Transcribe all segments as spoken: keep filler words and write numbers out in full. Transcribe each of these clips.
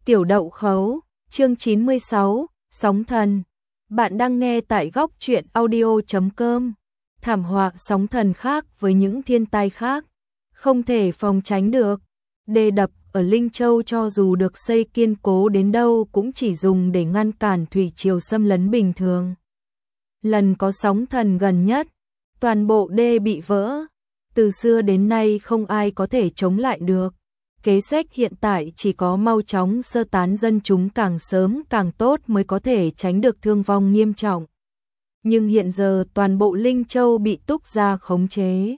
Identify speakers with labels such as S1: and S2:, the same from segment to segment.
S1: Tiểu Đậu Khấu, chương chín mươi sáu, Sóng Thần. Bạn đang nghe tại góc truyện audio chấm com. Thảm họa sóng thần khác với những thiên tai khác, không thể phòng tránh được. Đê đập ở Linh Châu cho dù được xây kiên cố đến đâu cũng chỉ dùng để ngăn cản thủy triều xâm lấn bình thường. Lần có sóng thần gần nhất, toàn bộ đê bị vỡ. Từ xưa đến nay không ai có thể chống lại được. Kế sách hiện tại chỉ có mau chóng sơ tán dân chúng càng sớm càng tốt mới có thể tránh được thương vong nghiêm trọng. Nhưng hiện giờ toàn bộ Linh Châu bị Túc Gia khống chế.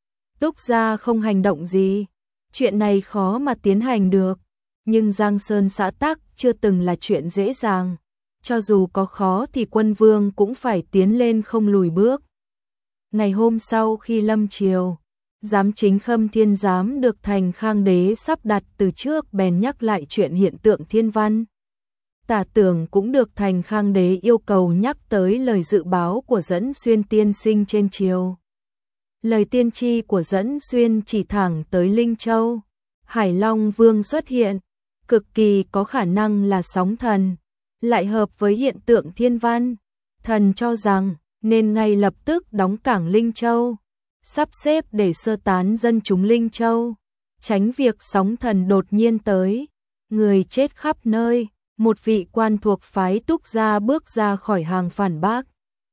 S1: Túc Gia không hành động gì, chuyện này khó mà tiến hành được. Nhưng Giang Sơn xã tắc chưa từng là chuyện dễ dàng. Cho dù có khó thì quân vương cũng phải tiến lên không lùi bước. Ngày hôm sau khi lâm triều, Giám chính Khâm Thiên Giám được Thành Khang Đế sắp đặt từ trước bèn nhắc lại chuyện hiện tượng thiên văn. Tả Tưởng cũng được Thành Khang Đế yêu cầu nhắc tới lời dự báo của Dẫn Xuyên tiên sinh trên triều. Lời tiên tri của Dẫn Xuyên chỉ thẳng tới Linh Châu. Hải Long Vương xuất hiện, cực kỳ có khả năng là sóng thần, lại hợp với hiện tượng thiên văn. Thần cho rằng nên ngay lập tức đóng cảng Linh Châu, sắp xếp để sơ tán dân chúng Linh Châu, tránh việc sóng thần đột nhiên tới, người chết khắp nơi. Một vị quan thuộc phái Túc Gia bước ra khỏi hàng phản bác.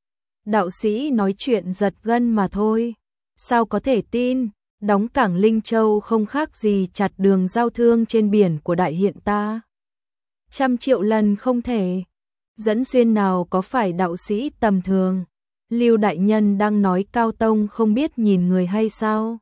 S1: Đạo sĩ nói chuyện giật gân mà thôi, sao có thể tin, đóng cảng Linh Châu không khác gì chặt đường giao thương trên biển của đại hiện ta. Trăm triệu lần không thể. Dẫn Xuyên nào có phải đạo sĩ tầm thường? Lưu đại nhân đang nói Cao Tông không biết nhìn người hay sao?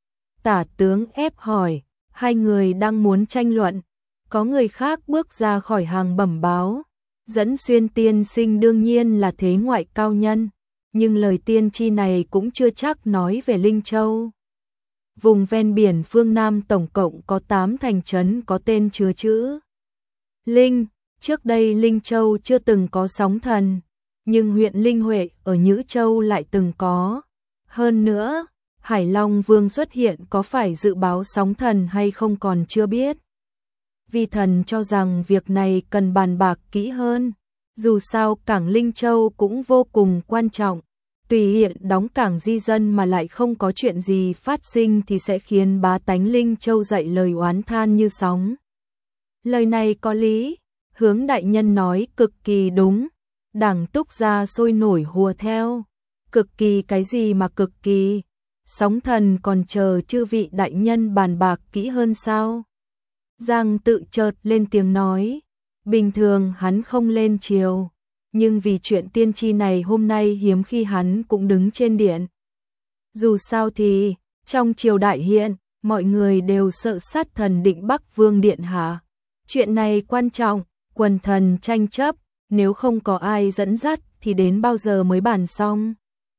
S1: Tả tướng ép hỏi, hai người đang muốn tranh luận. Có người khác bước ra khỏi hàng bẩm báo. Dẫn Xuyên tiên sinh đương nhiên là thế ngoại cao nhân, nhưng lời tiên tri này cũng chưa chắc nói về Linh Châu. Vùng ven biển phương Nam tổng cộng có tám thành trấn có tên chứa chữ Linh. Trước đây Linh Châu chưa từng có sóng thần, nhưng huyện Linh Huệ ở Nhữ Châu lại từng có. Hơn nữa, Hải Long Vương xuất hiện có phải dự báo sóng thần hay không còn chưa biết. Vi thần cho rằng việc này cần bàn bạc kỹ hơn. Dù sao cảng Linh Châu cũng vô cùng quan trọng. Tùy hiện đóng cảng di dân mà lại không có chuyện gì phát sinh thì sẽ khiến bá tánh Linh Châu dậy lời oán than như sóng. Lời này có lý, Hướng đại nhân nói cực kỳ đúng. Đảng Túc Gia sôi nổi hùa theo. Cực kỳ cái gì mà cực kỳ? Sóng thần còn chờ chư vị đại nhân bàn bạc kỹ hơn sao? Giang Tự chợt lên tiếng nói. Bình thường hắn không lên triều, nhưng vì chuyện tiên tri này hôm nay hiếm khi hắn cũng đứng trên điện. Dù sao thì, trong triều đại hiện, mọi người đều sợ sát thần Định Bắc Vương điện hạ. Chuyện này quan trọng, quần thần tranh chấp, nếu không có ai dẫn dắt thì đến bao giờ mới bàn xong.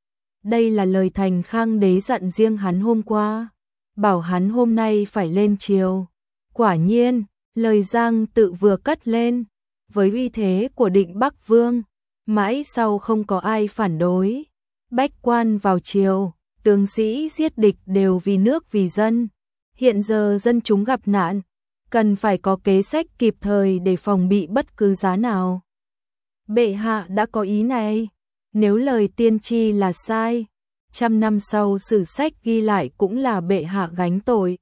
S1: Đây là lời Thành Khang Đế dặn riêng hắn hôm qua, bảo hắn hôm nay phải lên triều. Quả nhiên, lời Giang Tự vừa cất lên, với uy thế của Định Bắc Vương, mãi sau không có ai phản đối. Bách quan vào triều, tướng sĩ giết địch đều vì nước vì dân. Hiện giờ dân chúng gặp nạn, cần phải có kế sách kịp thời để phòng bị bất cứ giá nào. Bệ hạ đã có ý này, nếu lời tiên tri là sai, trăm năm sau sử sách ghi lại cũng là bệ hạ gánh tội.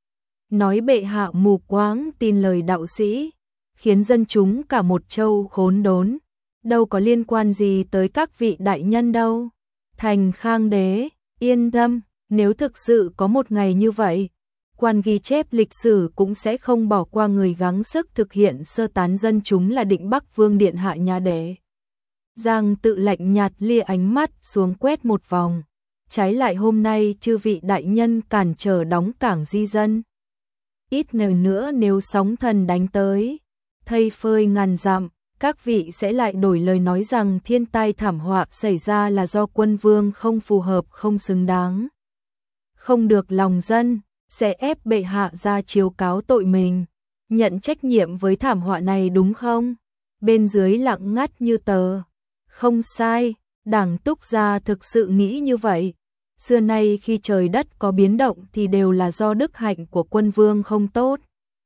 S1: Nói bệ hạ mù quáng tin lời đạo sĩ, khiến dân chúng cả một châu khốn đốn, đâu có liên quan gì tới các vị đại nhân đâu. Thành Khang Đế, yên tâm, nếu thực sự có một ngày như vậy, quan ghi chép lịch sử cũng sẽ không bỏ qua người gắng sức thực hiện sơ tán dân chúng là Định Bắc Vương điện hạ nhà đẻ. Giang Tự lạnh nhạt lia ánh mắt xuống quét một vòng, trái lại hôm nay chư vị đại nhân cản trở đóng cảng di dân. Ít ngày nữa nếu sóng thần đánh tới, thây phơi ngàn dặm, các vị sẽ lại đổi lời nói rằng thiên tai thảm họa xảy ra là do quân vương không phù hợp không xứng đáng. Không được lòng dân, sẽ ép bệ hạ ra chiếu cáo tội mình, nhận trách nhiệm với thảm họa này đúng không? Bên dưới lặng ngắt như tờ. Không sai, đảng Túc Gia thực sự nghĩ như vậy. Xưa nay khi trời đất có biến động thì đều là do đức hạnh của quân vương không tốt.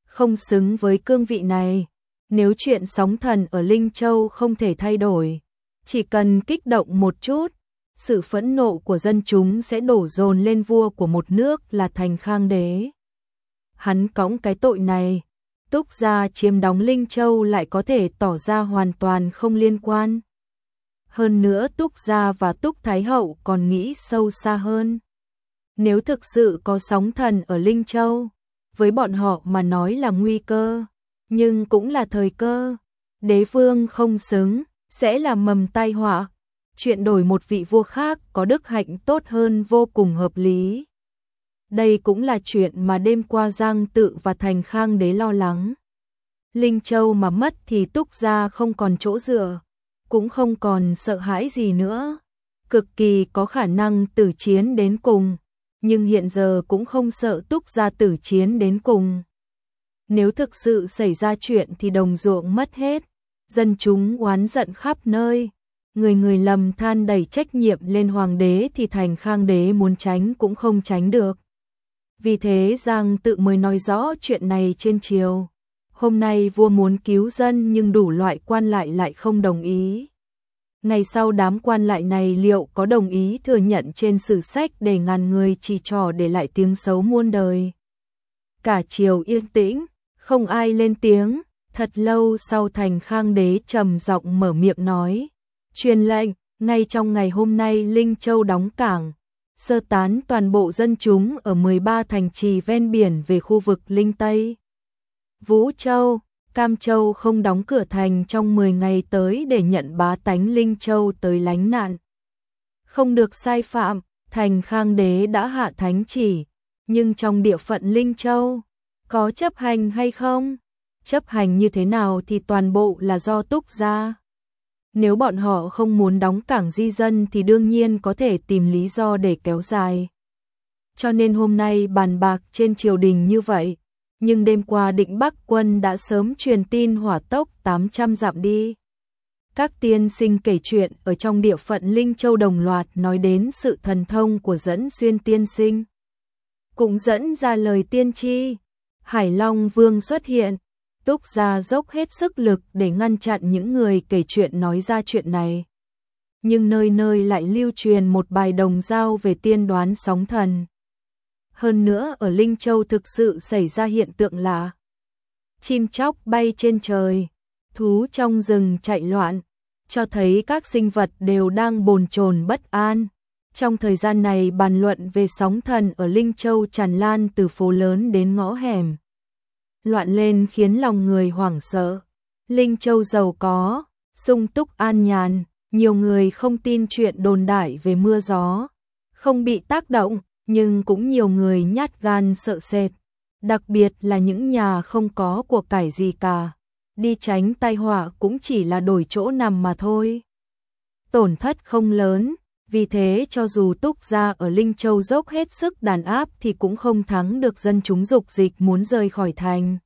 S1: không xứng với cương vị này. Nếu chuyện sóng thần ở Linh Châu không thể thay đổi, chỉ cần kích động một chút, sự phẫn nộ của dân chúng sẽ đổ dồn lên vua của một nước là Thành Khang Đế. Hắn cõng cái tội này, Túc gia chiếm đóng Linh Châu lại có thể tỏ ra hoàn toàn không liên quan. Hơn nữa Túc gia và Túc Thái Hậu còn nghĩ sâu xa hơn. Nếu thực sự có sóng thần ở Linh Châu, với bọn họ mà nói là nguy cơ, nhưng cũng là thời cơ. Đế vương không xứng, sẽ là mầm tai họa. Chuyện đổi một vị vua khác có đức hạnh tốt hơn vô cùng hợp lý. Đây cũng là chuyện mà đêm qua Giang Tự và Thành Khang Đế lo lắng. Linh Châu mà mất thì Túc gia không còn chỗ dựa, cũng không còn sợ hãi gì nữa. Cực kỳ có khả năng tử chiến đến cùng, nhưng hiện giờ cũng không sợ Túc gia tử chiến đến cùng. Nếu thực sự xảy ra chuyện thì đồng ruộng mất hết, dân chúng oán giận khắp nơi, người người lầm than đẩy trách nhiệm lên hoàng đế thì Thành Khang Đế muốn tránh cũng không tránh được. Vì thế Giang Tự mới nói rõ chuyện này trên triều. Hôm nay vua muốn cứu dân nhưng đủ loại quan lại lại không đồng ý. Ngày sau đám quan lại này liệu có đồng ý thừa nhận trên sử sách để ngàn người chỉ trỏ để lại tiếng xấu muôn đời. Cả triều yên tĩnh, không ai lên tiếng. Thật lâu sau Thành Khang Đế trầm giọng mở miệng nói: truyền lệnh, ngay trong ngày hôm nay Linh Châu đóng cảng, sơ tán toàn bộ dân chúng ở mười ba thành trì ven biển về khu vực Linh Tây, Vũ Châu, Cam Châu không đóng cửa thành trong mười ngày tới để nhận bá tánh Linh Châu tới lánh nạn. Không được sai phạm, Thành Khang Đế đã hạ thánh chỉ, nhưng trong địa phận Linh Châu, có chấp hành hay không? Chấp hành như thế nào thì toàn bộ là do Túc gia. Nếu bọn họ không muốn đóng cảng di dân thì đương nhiên có thể tìm lý do để kéo dài. Cho nên hôm nay bàn bạc trên triều đình như vậy, nhưng đêm qua Định Bắc quân đã sớm truyền tin hỏa tốc tám trăm dặm đi. Các tiên sinh kể chuyện ở trong địa phận Linh Châu đồng loạt nói đến sự thần thông của Dẫn Xuyên tiên sinh. Cũng dẫn ra lời tiên tri, Hải Long Vương xuất hiện. Túc gia dốc hết sức lực để ngăn chặn những người kể chuyện nói ra chuyện này. Nhưng nơi nơi lại lưu truyền một bài đồng dao về tiên đoán sóng thần. Hơn nữa ở Linh Châu thực sự xảy ra hiện tượng lạ. Chim chóc bay trên trời, thú trong rừng chạy loạn, cho thấy các sinh vật đều đang bồn chồn bất an. Trong thời gian này bàn luận về sóng thần ở Linh Châu tràn lan từ phố lớn đến ngõ hẻm. Loạn lên khiến lòng người hoảng sợ. Linh Châu giàu có, sung túc an nhàn, nhiều người không tin chuyện đồn đại về mưa gió, không bị tác động, nhưng cũng nhiều người nhát gan sợ sệt, đặc biệt là những nhà không có của cải gì cả, đi tránh tai họa cũng chỉ là đổi chỗ nằm mà thôi. Tổn thất không lớn, vì thế cho dù Túc gia ở Linh Châu dốc hết sức đàn áp thì cũng không thắng được dân chúng dục dịch muốn rời khỏi thành.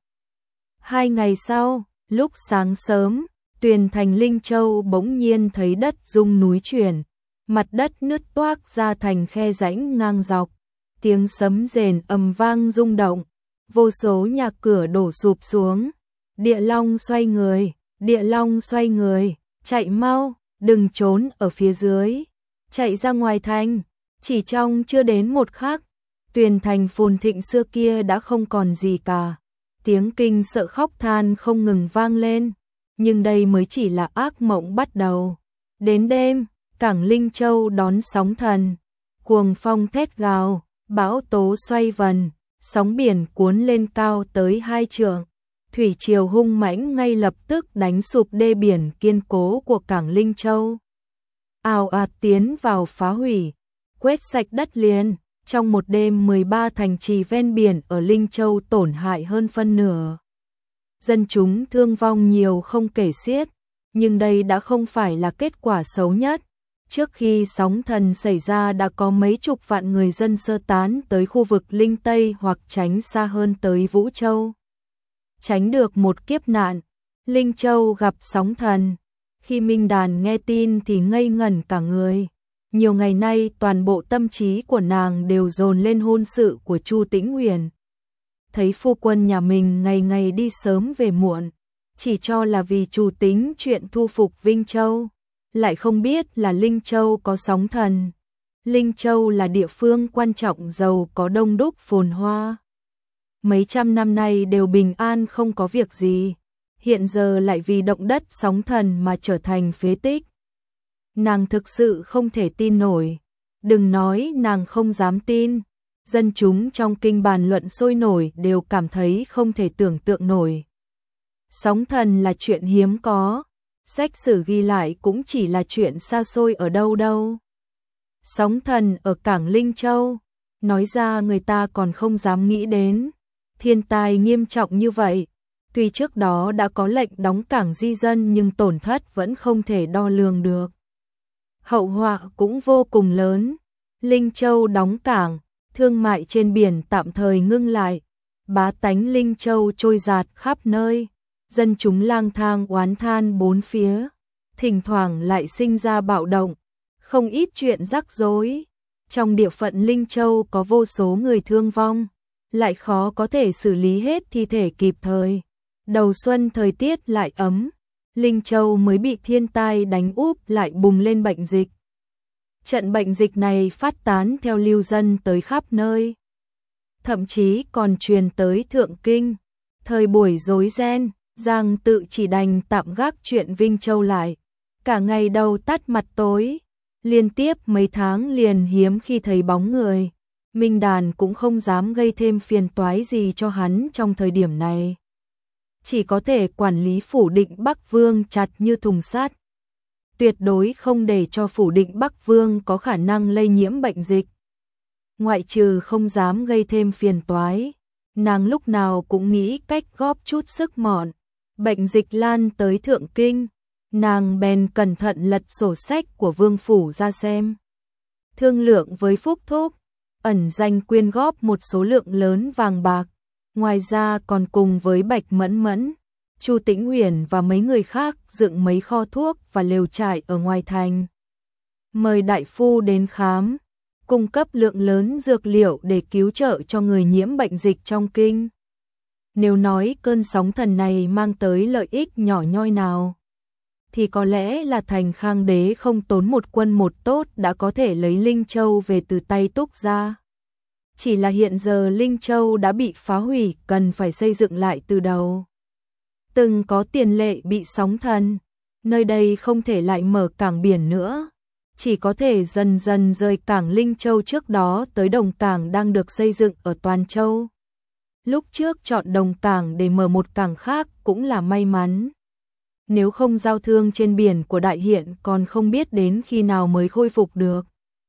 S1: Hai ngày sau, lúc sáng sớm, tuyền thành Linh Châu bỗng nhiên thấy đất rung núi chuyển, mặt đất nứt toác ra thành khe rãnh ngang dọc, tiếng sấm rền ầm vang rung động, vô số nhà cửa đổ sụp xuống. Địa Long xoay người, Địa Long xoay người, chạy mau, đừng trốn ở phía dưới, chạy ra ngoài thành. Chỉ trong chưa đến một khắc, tuyền thành phồn thịnh xưa kia đã không còn gì cả. Tiếng kinh sợ khóc than không ngừng vang lên, nhưng đây mới chỉ là ác mộng bắt đầu. Đến đêm, cảng Linh Châu đón sóng thần, cuồng phong thét gào, bão tố xoay vần, sóng biển cuốn lên cao tới hai trượng. Thủy triều hung mãnh ngay lập tức đánh sụp đê biển kiên cố của cảng Linh Châu. Ào ạt tiến vào phá hủy, quét sạch đất liền. Trong một đêm mười ba thành trì ven biển ở Linh Châu tổn hại hơn phân nửa. Dân chúng thương vong nhiều không kể xiết, nhưng đây đã không phải là kết quả xấu nhất. Trước khi sóng thần xảy ra đã có mấy chục vạn người dân sơ tán tới khu vực Linh Tây hoặc tránh xa hơn tới Vũ Châu. Tránh được một kiếp nạn, Linh Châu gặp sóng thần. Khi Minh Đàn nghe tin thì ngây ngẩn cả người. Nhiều ngày nay toàn bộ tâm trí của nàng đều dồn lên hôn sự của Chu Tĩnh Huyền. thấy phu quân nhà mình ngày ngày đi sớm về muộn, chỉ cho là vì chủ tính chuyện thu phục Vinh Châu, lại không biết là Linh Châu có sóng thần. Linh Châu là địa phương quan trọng giàu có đông đúc phồn hoa. Mấy trăm năm nay đều bình an không có việc gì, hiện giờ lại vì động đất sóng thần mà trở thành phế tích. Nàng thực sự không thể tin nổi, đừng nói nàng không dám tin, dân chúng trong kinh bàn luận sôi nổi đều cảm thấy không thể tưởng tượng nổi. Sóng thần là chuyện hiếm có, sách sử ghi lại cũng chỉ là chuyện xa xôi ở đâu đâu. Sóng thần ở cảng Linh Châu, nói ra người ta còn không dám nghĩ đến. Thiên tai nghiêm trọng như vậy, tuy trước đó đã có lệnh đóng cảng di dân nhưng tổn thất vẫn không thể đo lường được. Hậu họa cũng vô cùng lớn. Linh Châu đóng cảng, thương mại trên biển tạm thời ngưng lại, bá tánh Linh Châu trôi dạt khắp nơi, dân chúng lang thang oán than bốn phía, thỉnh thoảng lại sinh ra bạo động, không ít chuyện rắc rối. Trong địa phận Linh Châu có vô số người thương vong, lại khó có thể xử lý hết thi thể kịp thời. Đầu xuân thời tiết lại ấm, Linh Châu mới bị thiên tai đánh úp lại bùng lên bệnh dịch. Trận bệnh dịch này phát tán theo lưu dân tới khắp nơi, thậm chí còn truyền tới Thượng Kinh. Thời buổi rối ren, Giang Tự chỉ đành tạm gác chuyện Vinh Châu lại, cả ngày đầu tắt mặt tối, liên tiếp mấy tháng liền hiếm khi thấy bóng người. Minh Đàn cũng không dám gây thêm phiền toái gì cho hắn trong thời điểm này, chỉ có thể quản lý phủ Định Bắc Vương chặt như thùng sắt, tuyệt đối không để cho phủ Định Bắc Vương có khả năng lây nhiễm bệnh dịch. Ngoại trừ không dám gây thêm phiền toái, nàng lúc nào cũng nghĩ cách góp chút sức mọn. Bệnh dịch lan tới Thượng Kinh, nàng bèn cẩn thận lật sổ sách của vương phủ ra xem, thương lượng với Phúc Thúc, ẩn danh quyên góp một số lượng lớn vàng bạc, ngoài ra còn cùng với Bạch Mẫn Mẫn, Chu Tĩnh Huyền và mấy người khác dựng mấy kho thuốc và lều trại ở ngoài thành. Mời đại phu đến khám, cung cấp lượng lớn dược liệu để cứu trợ cho người nhiễm bệnh dịch trong kinh. Nếu nói cơn sóng thần này mang tới lợi ích nhỏ nhoi nào, thì có lẽ là Thành Khang Đế không tốn một quân một tốt đã có thể lấy Linh Châu về từ tay Túc Gia. Chỉ là hiện giờ Linh Châu đã bị phá hủy, cần phải xây dựng lại từ đầu. Từng có tiền lệ bị sóng thần, nơi đây không thể lại mở cảng biển nữa, chỉ có thể dần dần rời cảng Linh Châu trước đó tới Đồng Cảng đang được xây dựng ở Toàn Châu. Lúc trước chọn Đồng Cảng để mở một cảng khác cũng là may mắn. Nếu không giao thương trên biển của Đại Hiện còn không biết đến khi nào mới khôi phục được.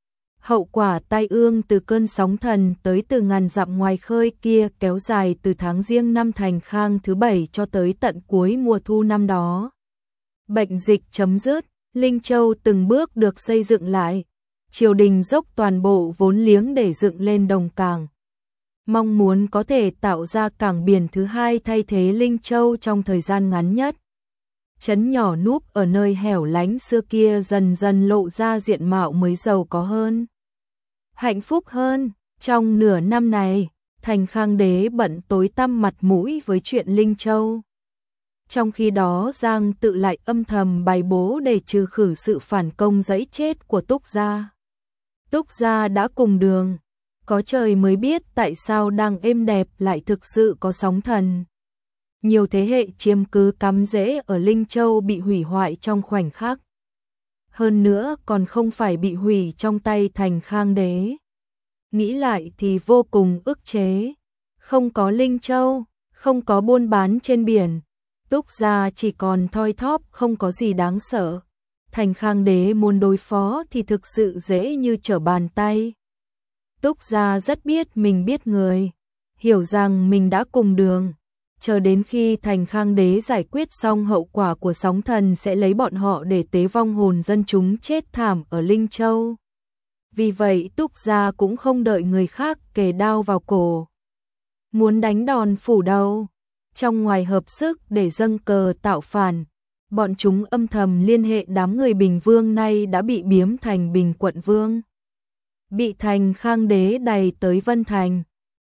S1: Hậu quả tai ương từ cơn sóng thần tới từ ngàn dặm ngoài khơi kia kéo dài từ tháng Giêng năm Thành Khang thứ bảy cho tới tận cuối mùa thu năm đó. Bệnh dịch chấm dứt, Linh Châu từng bước được xây dựng lại, triều đình dốc toàn bộ vốn liếng để dựng lên Đồng Cảng, mong muốn có thể tạo ra cảng biển thứ hai thay thế Linh Châu trong thời gian ngắn nhất. Trấn nhỏ núp ở nơi hẻo lánh xưa kia dần dần lộ ra diện mạo mới giàu có hơn, hạnh phúc hơn. Trong nửa năm này, Thành Khang Đế bận tối tăm mặt mũi với chuyện Linh Châu. Trong khi đó Giang Tự lại âm thầm bày bố để trừ khử sự phản công dẫy chết của Túc Gia. Túc Gia đã cùng đường, có trời mới biết tại sao đang êm đẹp lại thực sự có sóng thần. Nhiều thế hệ chiếm cứ cắm rễ ở Linh Châu bị hủy hoại trong khoảnh khắc. Hơn nữa còn không phải bị hủy trong tay Thành Khang Đế. Nghĩ lại thì vô cùng ức chế. Không có Linh Châu, không có buôn bán trên biển, Túc Gia chỉ còn thoi thóp không có gì đáng sợ. Thành Khang Đế muốn đối phó thì thực sự dễ như trở bàn tay. Túc Gia rất biết mình biết người, hiểu rằng mình đã cùng đường. Chờ đến khi Thành Khang Đế giải quyết xong hậu quả của sóng thần sẽ lấy bọn họ để tế vong hồn dân chúng chết thảm ở Linh Châu. Vì vậy Túc Gia cũng không đợi người khác kề đao vào cổ, muốn đánh đòn phủ đầu. Trong ngoài hợp sức để dâng cờ tạo phản, bọn chúng âm thầm liên hệ đám người Bình Vương nay đã bị biếm thành Bình Quận Vương, bị Thành Khang Đế đày tới Vân Thành.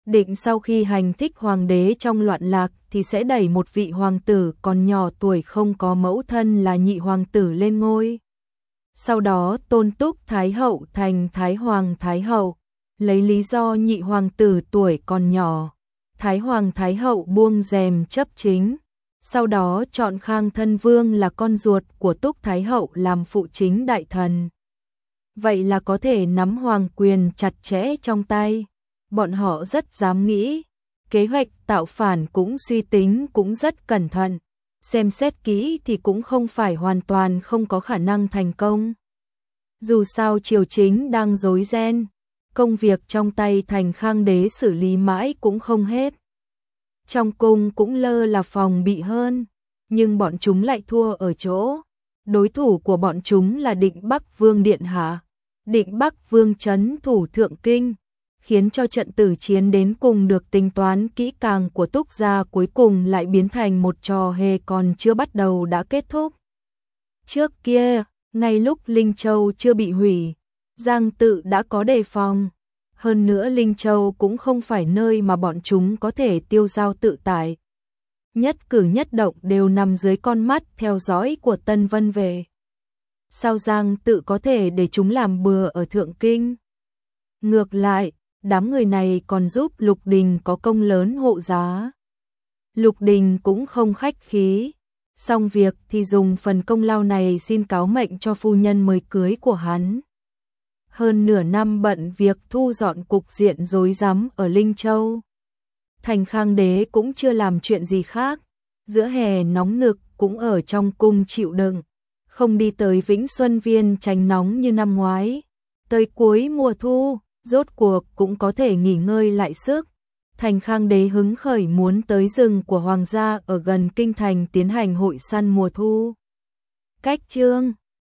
S1: định sau khi hành thích hoàng đế trong loạn lạc thì sẽ đẩy một vị hoàng tử còn nhỏ tuổi không có mẫu thân là nhị hoàng tử lên ngôi. Sau đó tôn túc Thái hậu thành Thái hoàng Thái hậu, lấy lý do nhị hoàng tử tuổi còn nhỏ. Thái hoàng Thái hậu buông rèm chấp chính, sau đó chọn Khang Thân Vương là con ruột của Túc Thái hậu làm phụ chính đại thần. Vậy là có thể nắm hoàng quyền chặt chẽ trong tay. Bọn họ rất dám nghĩ, kế hoạch tạo phản cũng suy tính cũng rất cẩn thận, xem xét kỹ thì cũng không phải hoàn toàn không có khả năng thành công. Dù sao triều chính đang rối ren, công việc trong tay Thành Khang đế xử lý mãi cũng không hết. Trong cung cũng lơ là phòng bị hơn, nhưng bọn chúng lại thua ở chỗ. Đối thủ của bọn chúng là Định Bắc Vương Điện Hạ. Định Bắc Vương trấn thủ Thượng Kinh, khiến cho trận tử chiến đến cùng được tính toán kỹ càng của Túc gia cuối cùng lại biến thành một trò hề còn chưa bắt đầu đã kết thúc. Trước kia, ngay lúc Linh Châu chưa bị hủy, Giang Tự đã có đề phòng. Hơn nữa Linh Châu cũng không phải nơi mà bọn chúng có thể tiêu dao tự tại. Nhất cử nhất động đều nằm dưới con mắt theo dõi của Tân Vân về. Sao Giang Tự có thể để chúng làm bừa ở Thượng Kinh? Ngược lại, đám người này còn giúp Lục Đình có công lớn hộ giá. Lục Đình cũng không khách khí, xong việc thì dùng phần công lao này xin cáo mệnh cho phu nhân mới cưới của hắn. Hơn nửa năm bận việc thu dọn cục diện rối rắm ở Linh Châu. Thành Khang đế cũng chưa làm chuyện gì khác, giữa hè nóng nực cũng ở trong cung chịu đựng, không đi tới Vĩnh Xuân Viên tránh nóng như năm ngoái. Tới cuối mùa thu, rốt cuộc cũng có thể nghỉ ngơi lại sức. Thành Khang đế hứng khởi muốn tới rừng của hoàng gia ở gần kinh thành tiến hành hội săn mùa thu. Cách chương